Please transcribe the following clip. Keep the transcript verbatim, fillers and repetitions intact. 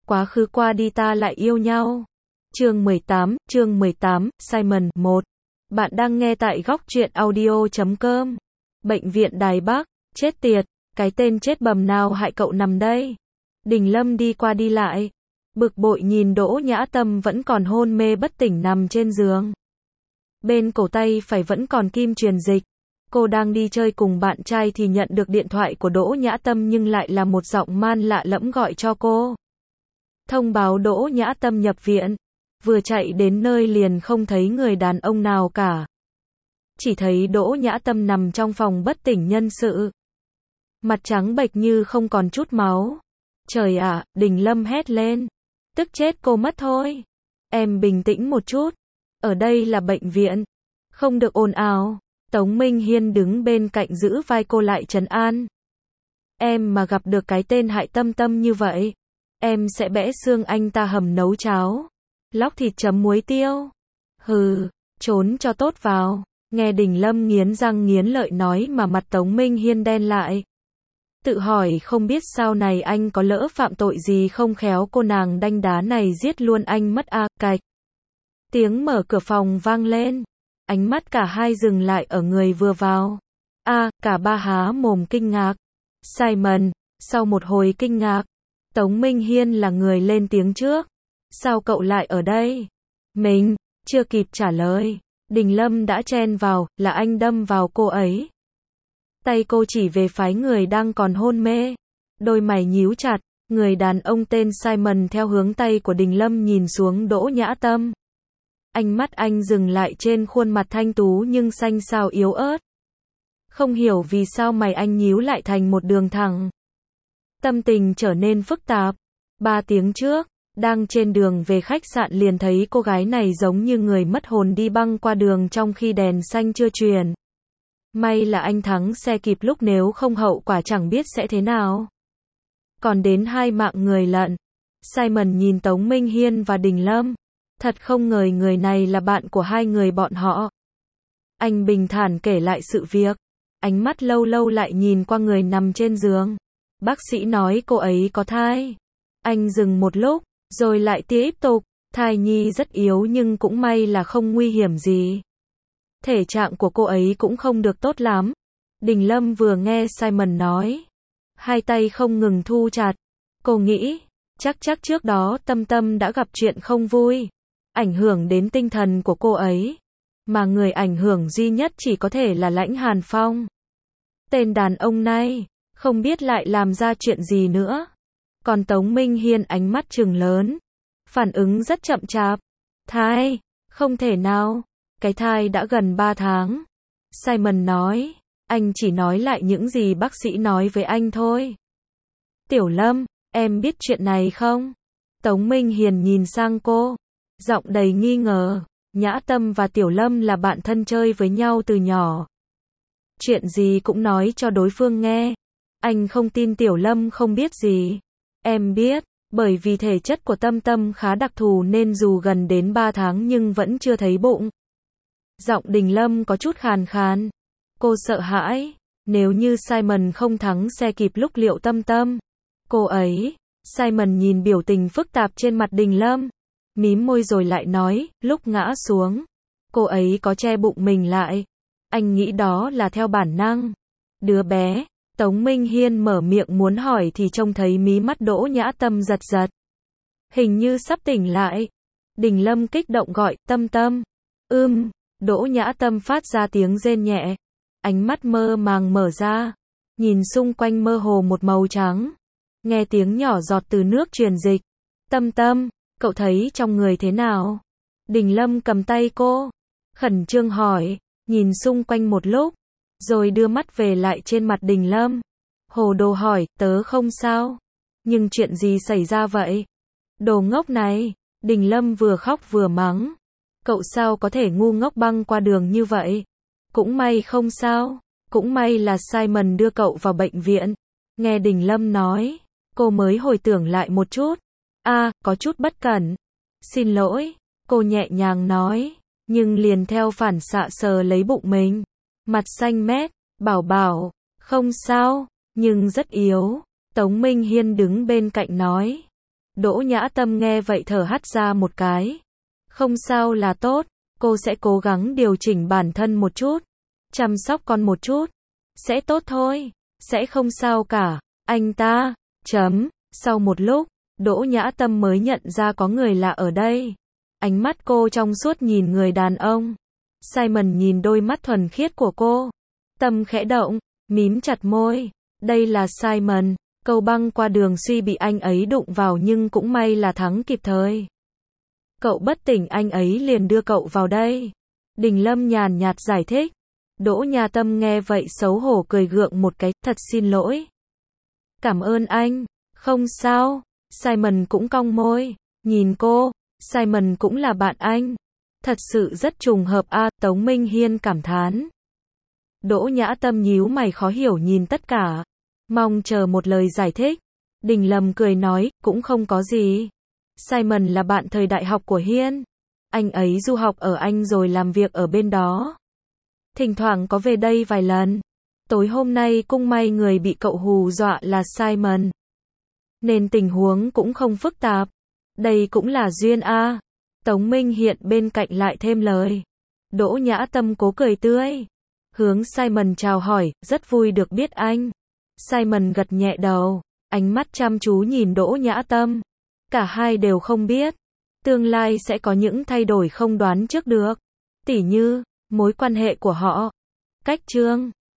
quá khứ qua đi ta lại yêu nhau. Chương mười tám, chương mười tám, Simon, một. Bạn đang nghe tại góc truyện audio chấm com. Bệnh viện Đài Bắc, chết tiệt, cái tên chết bầm nào hại cậu nằm đây. Đình Lâm đi qua đi lại, bực bội nhìn Đỗ Nhã Tâm vẫn còn hôn mê bất tỉnh nằm trên giường. Bên cổ tay phải vẫn còn kim truyền dịch. Cô đang đi chơi cùng bạn trai thì nhận được điện thoại của Đỗ Nhã Tâm nhưng lại là một giọng man lạ lẫm gọi cho cô. Thông báo Đỗ Nhã Tâm nhập viện. Vừa chạy đến nơi liền không thấy người đàn ông nào cả. Chỉ thấy Đỗ Nhã Tâm nằm trong phòng bất tỉnh nhân sự. Mặt trắng bệch như không còn chút máu. Trời ạ, Đình Lâm hét lên. Tức chết cô mất thôi. Em bình tĩnh một chút. Ở đây là bệnh viện. Không được ồn ào. Tống Minh Hiên đứng bên cạnh giữ vai cô lại trấn an. Em mà gặp được cái tên hại Tâm Tâm như vậy, em sẽ bẽ xương anh ta hầm nấu cháo. Lóc thịt chấm muối tiêu. Hừ, trốn cho tốt vào. Nghe Đình Lâm nghiến răng nghiến lợi nói mà mặt Tống Minh Hiên đen lại. Tự hỏi không biết sau này anh có lỡ phạm tội gì không khéo cô nàng đanh đá này giết luôn anh mất a. Cạch. Tiếng mở cửa phòng vang lên. Ánh mắt cả hai dừng lại ở người vừa vào. A, à, cả ba há mồm kinh ngạc. Simon, sau một hồi kinh ngạc, Tống Minh Hiên là người lên tiếng trước. Sao cậu lại ở đây? Mình, chưa kịp trả lời. Đình Lâm đã chen vào, là anh đâm vào cô ấy. Tay cô chỉ về phái người đang còn hôn mê. Đôi mày nhíu chặt, người đàn ông tên Simon theo hướng tay của Đình Lâm nhìn xuống Đỗ Nhã Tâm. Ánh mắt anh dừng lại trên khuôn mặt thanh tú nhưng xanh xao yếu ớt. Không hiểu vì sao mày anh nhíu lại thành một đường thẳng. Tâm tình trở nên phức tạp. Ba tiếng trước, đang trên đường về khách sạn liền thấy cô gái này giống như người mất hồn đi băng qua đường trong khi đèn xanh chưa truyền. May là anh thắng xe kịp lúc nếu không hậu quả chẳng biết sẽ thế nào. Còn đến hai mạng người lận. Simon nhìn Tống Minh Hiên và Đình Lâm. Thật không ngờ người này là bạn của hai người bọn họ. Anh bình thản kể lại sự việc. Ánh mắt lâu lâu lại nhìn qua người nằm trên giường. Bác sĩ nói cô ấy có thai. Anh dừng một lúc, rồi lại tiếp tục. Thai nhi rất yếu nhưng cũng may là không nguy hiểm gì. Thể trạng của cô ấy cũng không được tốt lắm. Đình Lâm vừa nghe Simon nói, hai tay không ngừng thu chặt. Cô nghĩ, chắc chắc trước đó Tâm Tâm đã gặp chuyện không vui, ảnh hưởng đến tinh thần của cô ấy. Mà người ảnh hưởng duy nhất chỉ có thể là Lãnh Hàn Phong. Tên đàn ông này, không biết lại làm ra chuyện gì nữa. Còn Tống Minh Hiên ánh mắt trừng lớn. Phản ứng rất chậm chạp. Thai, không thể nào. Cái thai đã gần ba tháng. Simon nói, anh chỉ nói lại những gì bác sĩ nói với anh thôi. Tiểu Lâm, em biết chuyện này không? Tống Minh Hiền nhìn sang cô, giọng đầy nghi ngờ. Nhã Tâm và Tiểu Lâm là bạn thân chơi với nhau từ nhỏ. Chuyện gì cũng nói cho đối phương nghe. Anh không tin Tiểu Lâm không biết gì. Em biết, bởi vì thể chất của Tâm Tâm khá đặc thù nên dù gần đến ba tháng nhưng vẫn chưa thấy bụng. Giọng Đình Lâm có chút khàn khàn. Cô sợ hãi, nếu như Simon không thắng xe kịp lúc liệu Tâm Tâm. Cô ấy, Simon nhìn biểu tình phức tạp trên mặt Đình Lâm. Mím môi rồi lại nói, lúc ngã xuống, cô ấy có che bụng mình lại. Anh nghĩ đó là theo bản năng. Đứa bé, Tống Minh Hiên mở miệng muốn hỏi thì trông thấy mí mắt Đỗ Nhã Tâm giật giật. Hình như sắp tỉnh lại. Đình Lâm kích động gọi, Tâm Tâm. Ưm, Đỗ Nhã Tâm phát ra tiếng rên nhẹ. Ánh mắt mơ màng mở ra. Nhìn xung quanh mơ hồ một màu trắng. Nghe tiếng nhỏ giọt từ nước truyền dịch. Tâm Tâm, cậu thấy trong người thế nào? Đình Lâm cầm tay cô. Khẩn trương hỏi. Nhìn xung quanh một lúc. Rồi đưa mắt về lại trên mặt Đình Lâm. Hồ đồ hỏi, tớ không sao. Nhưng chuyện gì xảy ra vậy? Đồ ngốc này. Đình Lâm vừa khóc vừa mắng. Cậu sao có thể ngu ngốc băng qua đường như vậy? Cũng may không sao. Cũng may là Simon đưa cậu vào bệnh viện. Nghe Đình Lâm nói, cô mới hồi tưởng lại một chút. A, à, có chút bất cẩn. Xin lỗi, cô nhẹ nhàng nói. Nhưng liền theo phản xạ sờ lấy bụng mình. Mặt xanh mét, bảo bảo, không sao, nhưng rất yếu. Tống Minh Hiên đứng bên cạnh nói. Đỗ Nhã Tâm nghe vậy thở hắt ra một cái. Không sao là tốt, cô sẽ cố gắng điều chỉnh bản thân một chút, chăm sóc con một chút. Sẽ tốt thôi, sẽ không sao cả, anh ta, chấm. Sau một lúc, Đỗ Nhã Tâm mới nhận ra có người lạ ở đây. Ánh mắt cô trong suốt nhìn người đàn ông. Simon nhìn đôi mắt thuần khiết của cô. Tâm khẽ động, mím chặt môi. Đây là Simon, cầu băng qua đường suy bị anh ấy đụng vào nhưng cũng may là thắng kịp thời. Cậu bất tỉnh anh ấy liền đưa cậu vào đây. Đình Lâm nhàn nhạt giải thích. Đỗ Nhã Tâm nghe vậy xấu hổ cười gượng một cái, thật xin lỗi. Cảm ơn anh, không sao. Simon cũng cong môi, nhìn cô, Simon cũng là bạn anh. Thật sự rất trùng hợp a, Tống Minh Hiên cảm thán. Đỗ Nhã Tâm nhíu mày khó hiểu nhìn tất cả, mong chờ một lời giải thích. Đình Lâm cười nói, cũng không có gì. Simon là bạn thời đại học của Hiên. Anh ấy du học ở Anh rồi làm việc ở bên đó. Thỉnh thoảng có về đây vài lần. Tối hôm nay cũng may người bị cậu hù dọa là Simon. Nên tình huống cũng không phức tạp. Đây cũng là duyên a. Tống Minh Hiện bên cạnh lại thêm lời. Đỗ Nhã Tâm cố cười tươi. Hướng Simon chào hỏi, rất vui được biết anh. Simon gật nhẹ đầu, ánh mắt chăm chú nhìn Đỗ Nhã Tâm. Cả hai đều không biết, tương lai sẽ có những thay đổi không đoán trước được. Tỉ như, mối quan hệ của họ. Cách chương